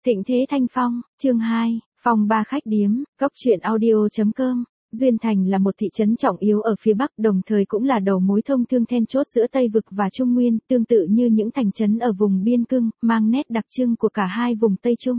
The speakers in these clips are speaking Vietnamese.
Thịnh Thế Thanh Phong, chương 2, phòng 3 khách điếm, góc truyện audio.com. Duyên Thành là một thị trấn trọng yếu ở phía Bắc, đồng thời cũng là đầu mối thông thương then chốt giữa Tây Vực và Trung Nguyên, tương tự như những thành trấn ở vùng biên cương, mang nét đặc trưng của cả hai vùng Tây Trung.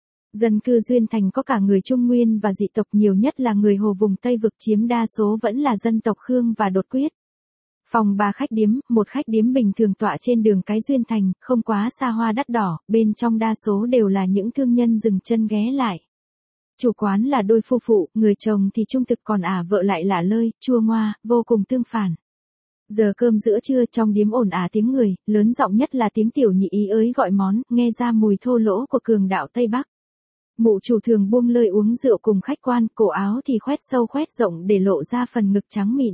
Dân cư Duyên Thành có cả người Trung Nguyên và dị tộc, nhiều nhất là người Hồ vùng Tây Vực, chiếm đa số vẫn là dân tộc Khương và Đột Quyết. Phòng 3 khách điếm, một khách điếm bình thường tọa trên đường cái Duyên Thành, không quá xa hoa đắt đỏ, bên trong đa số đều là những thương nhân dừng chân ghé lại. Chủ quán là đôi phu phụ, người chồng thì trung thực còn vợ lại lả lơi, chua ngoa, vô cùng tương phản. Giờ cơm giữa trưa trong điếm ồn ào tiếng người, lớn giọng nhất là tiếng tiểu nhị ý ới gọi món, nghe ra mùi thô lỗ của cường đạo Tây Bắc. Mụ chủ thường buông lơi uống rượu cùng khách quan, cổ áo thì khoét sâu khoét rộng để lộ ra phần ngực trắng mịn.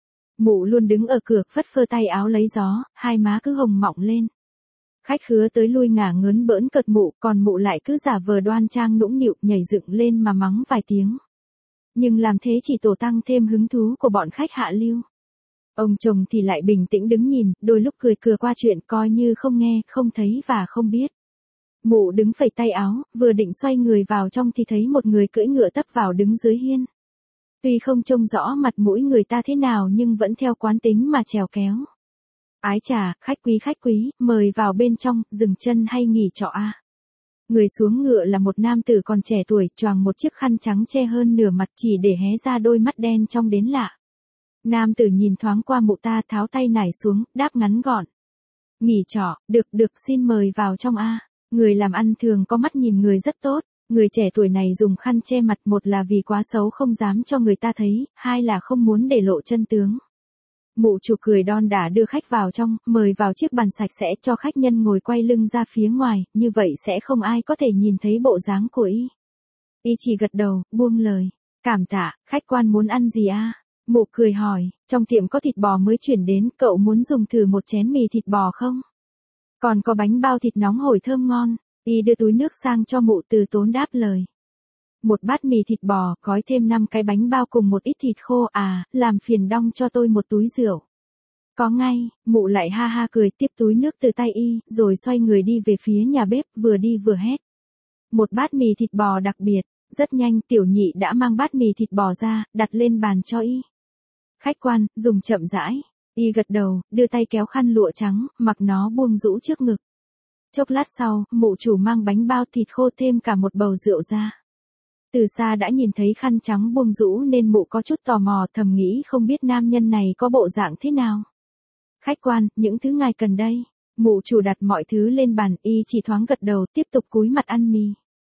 Mụ luôn đứng ở cửa, phất phơ tay áo lấy gió, hai má cứ hồng mọng lên. Khách khứa tới lui ngả ngớn bỡn cợt mụ, còn mụ lại cứ giả vờ đoan trang nũng nịu, nhảy dựng lên mà mắng vài tiếng. Nhưng làm thế chỉ tổ tăng thêm hứng thú của bọn khách hạ lưu. Ông chồng thì lại bình tĩnh đứng nhìn, đôi lúc cười cừa qua chuyện, coi như không nghe, không thấy và không biết. Mụ đứng phẩy tay áo, vừa định xoay người vào trong thì thấy một người cưỡi ngựa tấp vào đứng dưới hiên. Tuy không trông rõ mặt mũi người ta thế nào nhưng vẫn theo quán tính mà trèo kéo. Ái chà, khách quý, mời vào bên trong, dừng chân hay nghỉ trọ à? Người xuống ngựa là một nam tử còn trẻ tuổi, choàng một chiếc khăn trắng che hơn nửa mặt chỉ để hé ra đôi mắt đen trong đến lạ. Nam tử nhìn thoáng qua mụ ta, tháo tay nải xuống, đáp ngắn gọn. Nghỉ trọ, được xin mời vào trong a. Người làm ăn thường có mắt nhìn người rất tốt. Người trẻ tuổi này dùng khăn che mặt, một là vì quá xấu không dám cho người ta thấy, hai là không muốn để lộ chân tướng. Mụ chủ cười đon đả đưa khách vào trong, mời vào chiếc bàn sạch sẽ cho khách nhân ngồi quay lưng ra phía ngoài, như vậy sẽ không ai có thể nhìn thấy bộ dáng của y. Y chỉ gật đầu, buông lời. Cảm tạ, khách quan muốn ăn gì a? Mụ cười hỏi, trong tiệm có thịt bò mới chuyển đến, cậu muốn dùng thử một chén mì thịt bò không? Còn có bánh bao thịt nóng hổi thơm ngon. Y đưa túi nước sang cho mụ, từ tốn đáp lời. Một bát mì thịt bò, gói thêm 5 cái bánh bao cùng một ít thịt khô, làm phiền đong cho tôi một túi rượu. Có ngay, mụ lại ha ha cười tiếp túi nước từ tay y, rồi xoay người đi về phía nhà bếp, vừa đi vừa hét. Một bát mì thịt bò đặc biệt. Rất nhanh tiểu nhị đã mang bát mì thịt bò ra, đặt lên bàn cho y. Khách quan, dùng chậm rãi. Y gật đầu, đưa tay kéo khăn lụa trắng, mặc nó buông rũ trước ngực. Chốc lát sau, mụ chủ mang bánh bao thịt khô thêm cả một bầu rượu ra. Từ xa đã nhìn thấy khăn trắng buông rũ nên mụ có chút tò mò, thầm nghĩ không biết nam nhân này có bộ dạng thế nào. Khách quan, những thứ ngài cần đây. Mụ chủ đặt mọi thứ lên bàn, y chỉ thoáng gật đầu, tiếp tục cúi mặt ăn mì.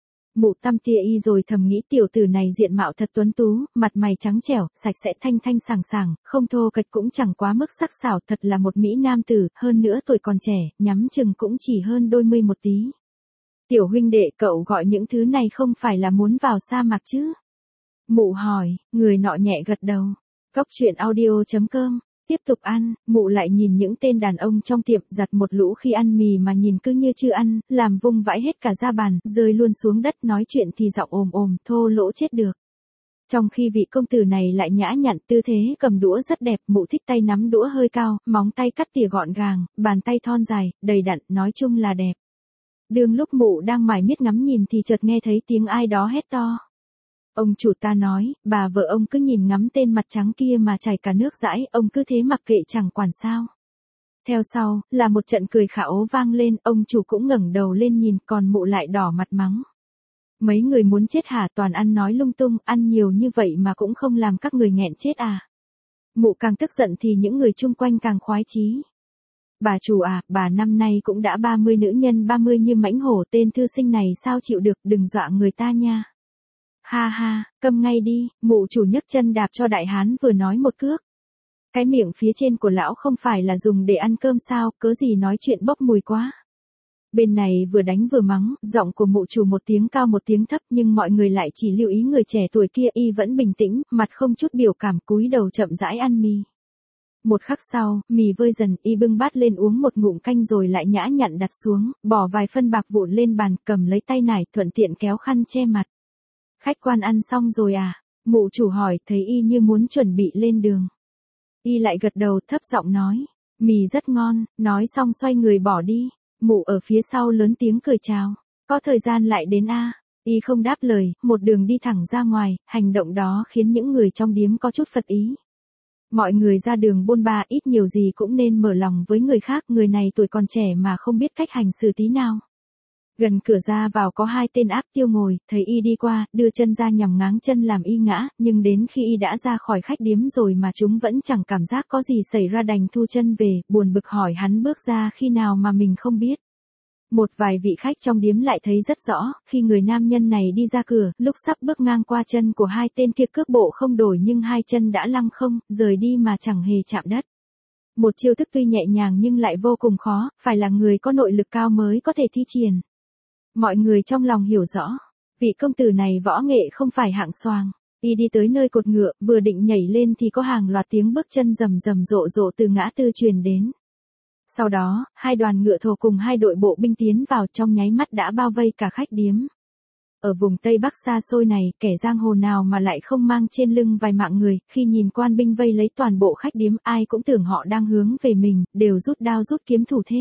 Mụ tăm tia y rồi thầm nghĩ tiểu tử này diện mạo thật tuấn tú, mặt mày trắng trẻo, sạch sẽ thanh thanh sảng sảng, không thô kệch cũng chẳng quá mức sắc sảo, thật là một mỹ nam tử, hơn nữa tuổi còn trẻ, nhắm chừng cũng chỉ hơn đôi mươi một tí. Tiểu huynh đệ, cậu gọi những thứ này không phải là muốn vào sa mạc chứ? Mụ hỏi, người nọ nhẹ gật đầu. Góc truyện audio.com. Tiếp tục ăn, mụ lại nhìn những tên đàn ông trong tiệm, giặt một lũ khi ăn mì mà nhìn cứ như chưa ăn, làm vung vãi hết cả ra bàn, rơi luôn xuống đất, nói chuyện thì giọng ồm, thô lỗ chết được. Trong khi vị công tử này lại nhã nhặn, tư thế cầm đũa rất đẹp, mụ thích tay nắm đũa hơi cao, móng tay cắt tỉa gọn gàng, bàn tay thon dài, đầy đặn, nói chung là đẹp. Đương lúc mụ đang mải miết ngắm nhìn thì chợt nghe thấy tiếng ai đó hét to. Ông chủ ta nói, bà vợ ông cứ nhìn ngắm tên mặt trắng kia mà chảy cả nước dãi, ông cứ thế mặc kệ chẳng quản sao. Theo sau, là một trận cười khả ố vang lên, ông chủ cũng ngẩng đầu lên nhìn, còn mụ lại đỏ mặt mắng. Mấy người muốn chết hả, toàn ăn nói lung tung, ăn nhiều như vậy mà cũng không làm các người nghẹn chết à. Mụ càng tức giận thì những người chung quanh càng khoái chí. Bà chủ bà năm nay cũng đã 30 nữ nhân 30 như mãnh hổ, tên thư sinh này sao chịu được, đừng dọa người ta nha. Ha ha, câm ngay đi, mụ chủ nhấc chân đạp cho đại hán vừa nói một cước. Cái miệng phía trên của lão không phải là dùng để ăn cơm sao, cớ gì nói chuyện bốc mùi quá. Bên này vừa đánh vừa mắng, giọng của mụ chủ một tiếng cao một tiếng thấp nhưng mọi người lại chỉ lưu ý người trẻ tuổi kia, y vẫn bình tĩnh, mặt không chút biểu cảm, cúi đầu chậm rãi ăn mì. Một khắc sau, mì vơi dần, y bưng bát lên uống một ngụm canh rồi lại nhã nhặn đặt xuống, bỏ vài phân bạc vụn lên bàn, cầm lấy tay nải, thuận tiện kéo khăn che mặt. Khách quan ăn xong rồi à? Mụ chủ hỏi, thấy y như muốn chuẩn bị lên đường. Y lại gật đầu, thấp giọng nói, mì rất ngon, nói xong xoay người bỏ đi. Mụ ở phía sau lớn tiếng cười chào. Có thời gian lại đến a. Y không đáp lời, một đường đi thẳng ra ngoài, hành động đó khiến những người trong điếm có chút phật ý. Mọi người ra đường bôn ba ít nhiều gì cũng nên mở lòng với người khác, người này tuổi còn trẻ mà không biết cách hành xử tí nào. Gần cửa ra vào có hai tên áp tiêu ngồi, thấy y đi qua, đưa chân ra nhằm ngáng chân làm y ngã, nhưng đến khi y đã ra khỏi khách điếm rồi mà chúng vẫn chẳng cảm giác có gì xảy ra, đành thu chân về, buồn bực hỏi hắn bước ra khi nào mà mình không biết. Một vài vị khách trong điếm lại thấy rất rõ, khi người nam nhân này đi ra cửa, lúc sắp bước ngang qua chân của hai tên kia cước bộ không đổi nhưng hai chân đã lăng không, rời đi mà chẳng hề chạm đất. Một chiêu thức tuy nhẹ nhàng nhưng lại vô cùng khó, phải là người có nội lực cao mới có thể thi triển. Mọi người trong lòng hiểu rõ, vị công tử này võ nghệ không phải hạng xoàng. Y đi tới nơi cột ngựa, vừa định nhảy lên thì có hàng loạt tiếng bước chân rầm rầm rộ rộ từ ngã tư truyền đến. Sau đó, hai đoàn ngựa thồ cùng hai đội bộ binh tiến vào, trong nháy mắt đã bao vây cả khách điếm. Ở vùng Tây Bắc xa xôi này, kẻ giang hồ nào mà lại không mang trên lưng vài mạng người, khi nhìn quan binh vây lấy toàn bộ khách điếm, ai cũng tưởng họ đang hướng về mình, đều rút đao rút kiếm thủ thế.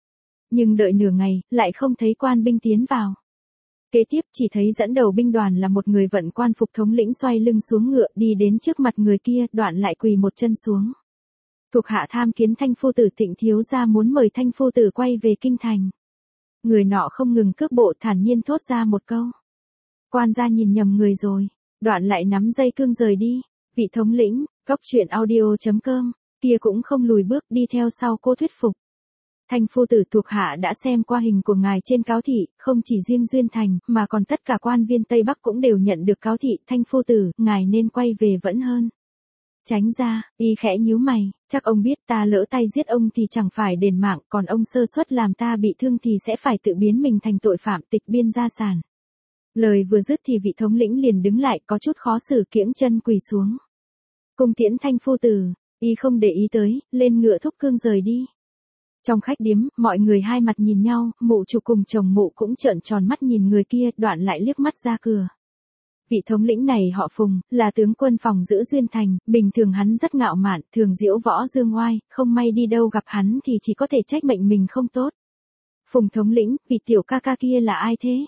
Nhưng đợi nửa ngày, lại không thấy quan binh tiến vào. Kế tiếp chỉ thấy dẫn đầu binh đoàn là một người vận quan phục thống lĩnh xoay lưng xuống ngựa, đi đến trước mặt người kia, đoạn lại quỳ một chân xuống. Thuộc hạ tham kiến Thanh phu tử, Tịnh thiếu gia muốn mời Thanh phu tử quay về kinh thành. Người nọ không ngừng cước bộ, thản nhiên thốt ra một câu. Quan gia nhìn nhầm người rồi, đoạn lại nắm dây cương rời đi. Vị thống lĩnh, Cốc Truyện Audio.com, kia cũng không lùi bước đi theo sau cô thuyết phục. Thanh phu tử, thuộc hạ đã xem qua hình của ngài trên cáo thị, không chỉ riêng Duyên Thành, mà còn tất cả quan viên Tây Bắc cũng đều nhận được cáo thị. Thanh phu tử, ngài nên quay về vẫn hơn. Tránh ra, y khẽ nhíu mày, chắc ông biết ta lỡ tay giết ông thì chẳng phải đền mạng, còn ông sơ suất làm ta bị thương thì sẽ phải tự biến mình thành tội phạm, tịch biên gia sản. Lời vừa dứt thì vị thống lĩnh liền đứng lại, có chút khó xử, kiễng chân quỳ xuống. Cung tiễn Thanh phu tử, y không để ý tới, lên ngựa thúc cương rời đi. Trong khách điếm, mọi người hai mặt nhìn nhau, mụ chủ cùng chồng mụ cũng trợn tròn mắt nhìn người kia, đoạn lại liếc mắt ra cửa. Vị thống lĩnh này họ Phùng, là tướng quân phòng giữ Duyên Thành, bình thường hắn rất ngạo mạn, thường diễu võ dương oai, không may đi đâu gặp hắn thì chỉ có thể trách mệnh mình không tốt. Phùng thống lĩnh, vị tiểu ca ca kia là ai thế?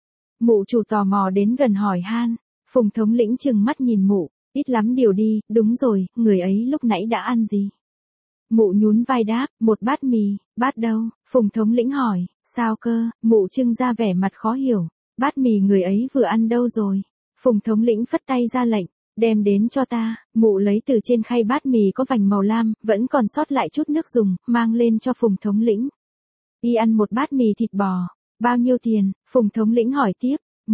Mụ chủ tò mò đến gần hỏi han. Phùng thống lĩnh trừng mắt nhìn mụ, ít lắm điều đi, đúng rồi, người ấy lúc nãy đã ăn gì? Mụ nhún vai đáp, một bát mì. Bát đâu? Phùng thống lĩnh hỏi, sao cơ? Mụ trưng ra vẻ mặt khó hiểu, bát mì người ấy vừa ăn đâu rồi? Phùng thống lĩnh phất tay ra lệnh, đem đến cho ta. Mụ lấy từ trên khay bát mì có vành màu lam, vẫn còn sót lại chút nước dùng, mang lên cho Phùng thống lĩnh. Y ăn một bát mì thịt bò, bao nhiêu tiền? Phùng thống lĩnh hỏi tiếp.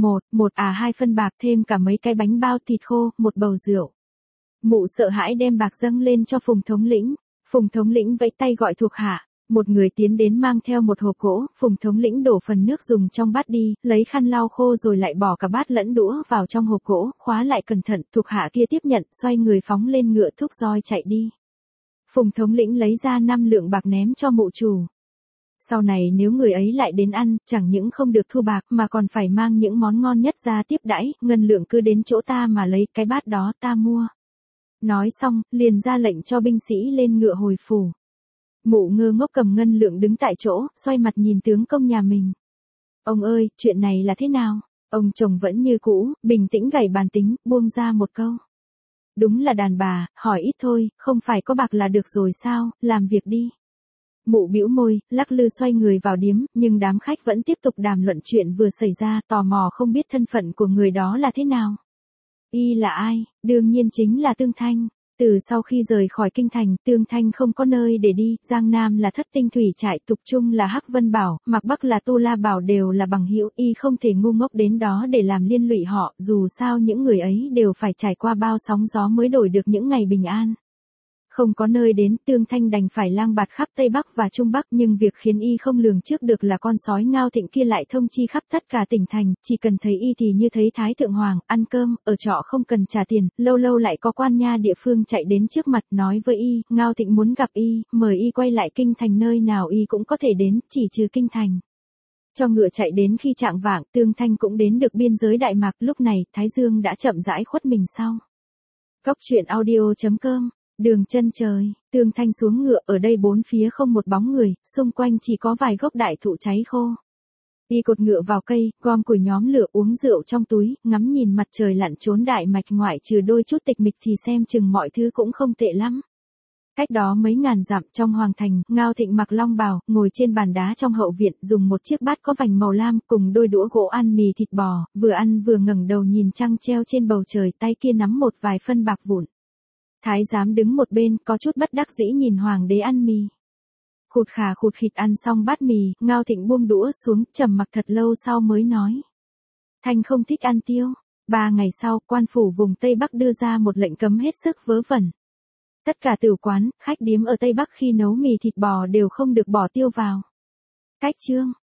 Hai phân bạc, thêm cả mấy cái bánh bao thịt khô, một bầu rượu. Mụ sợ hãi đem bạc dâng lên cho Phùng thống lĩnh. Phùng thống lĩnh vẫy tay gọi thuộc hạ. Một người tiến đến mang theo một hộp gỗ, Phùng thống lĩnh đổ phần nước dùng trong bát đi, lấy khăn lau khô rồi lại bỏ cả bát lẫn đũa vào trong hộp gỗ, khóa lại cẩn thận, thuộc hạ kia tiếp nhận, xoay người phóng lên ngựa thúc roi chạy đi. Phùng thống lĩnh lấy ra 5 lượng bạc ném cho mụ chủ. Sau này nếu người ấy lại đến ăn, chẳng những không được thu bạc mà còn phải mang những món ngon nhất ra tiếp đãi, ngân lượng cứ đến chỗ ta mà lấy, cái bát đó ta mua. Nói xong, liền ra lệnh cho binh sĩ lên ngựa hồi phủ. Mụ ngơ ngốc cầm ngân lượng đứng tại chỗ, xoay mặt nhìn tướng công nhà mình. Ông ơi, chuyện này là thế nào? Ông chồng vẫn như cũ, bình tĩnh gảy bàn tính, buông ra một câu. Đúng là đàn bà, hỏi ít thôi, không phải có bạc là được rồi sao, làm việc đi. Mụ bĩu môi, lắc lư xoay người vào điếm, nhưng đám khách vẫn tiếp tục đàm luận chuyện vừa xảy ra, tò mò không biết thân phận của người đó là thế nào. Y là ai? Đương nhiên chính là Tương Thanh. Từ sau khi rời khỏi kinh thành, Tương Thanh không có nơi để đi, Giang Nam là Thất Tinh Thủy Trại, Tục Trung là Hắc Vân Bảo, Mạc Bắc là Tu La Bảo, đều là bằng hữu, y không thể ngu ngốc đến đó để làm liên lụy họ, dù sao những người ấy đều phải trải qua bao sóng gió mới đổi được những ngày bình an. Không có nơi đến, Tương Thanh đành phải lang bạt khắp Tây Bắc và Trung Bắc, nhưng việc khiến y không lường trước được là con sói Ngao Thịnh kia lại thông chi khắp tất cả tỉnh thành, chỉ cần thấy y thì như thấy Thái Thượng Hoàng, ăn cơm, ở trọ không cần trả tiền, lâu lâu lại có quan nha địa phương chạy đến trước mặt nói với y, Ngao Thịnh muốn gặp y, mời y quay lại kinh thành, nơi nào y cũng có thể đến, chỉ trừ kinh thành. Cho ngựa chạy đến khi chạng vạng, Tương Thanh cũng đến được biên giới Đại Mạc, lúc này, Thái Dương đã chậm rãi khuất mình sau. Cốc Truyện Audio.com. Đường chân trời, Tương Thanh xuống ngựa, ở đây bốn phía không một bóng người, xung quanh chỉ có vài gốc đại thụ cháy khô. Y cột ngựa vào cây, gom củi nhóm lửa uống rượu trong túi, ngắm nhìn mặt trời lặn trốn đại mạch ngoại trừ đôi chút tịch mịch thì xem chừng mọi thứ cũng không tệ lắm. Cách đó mấy ngàn dặm trong hoàng thành, Ngao Thịnh mặc long bào, ngồi trên bàn đá trong hậu viện, dùng một chiếc bát có vành màu lam cùng đôi đũa gỗ ăn mì thịt bò, vừa ăn vừa ngẩng đầu nhìn trăng treo trên bầu trời, tay kia nắm một vài phân bạc vụn. Thái giám đứng một bên, có chút bất đắc dĩ nhìn hoàng đế ăn mì. Khụt khà khụt khịt ăn xong bát mì, Ngao Thịnh buông đũa xuống, trầm mặc thật lâu sau mới nói. Thanh không thích ăn tiêu. 3 ngày sau, quan phủ vùng Tây Bắc đưa ra một lệnh cấm hết sức vớ vẩn. Tất cả tửu quán, khách điếm ở Tây Bắc khi nấu mì thịt bò đều không được bỏ tiêu vào. Cách chương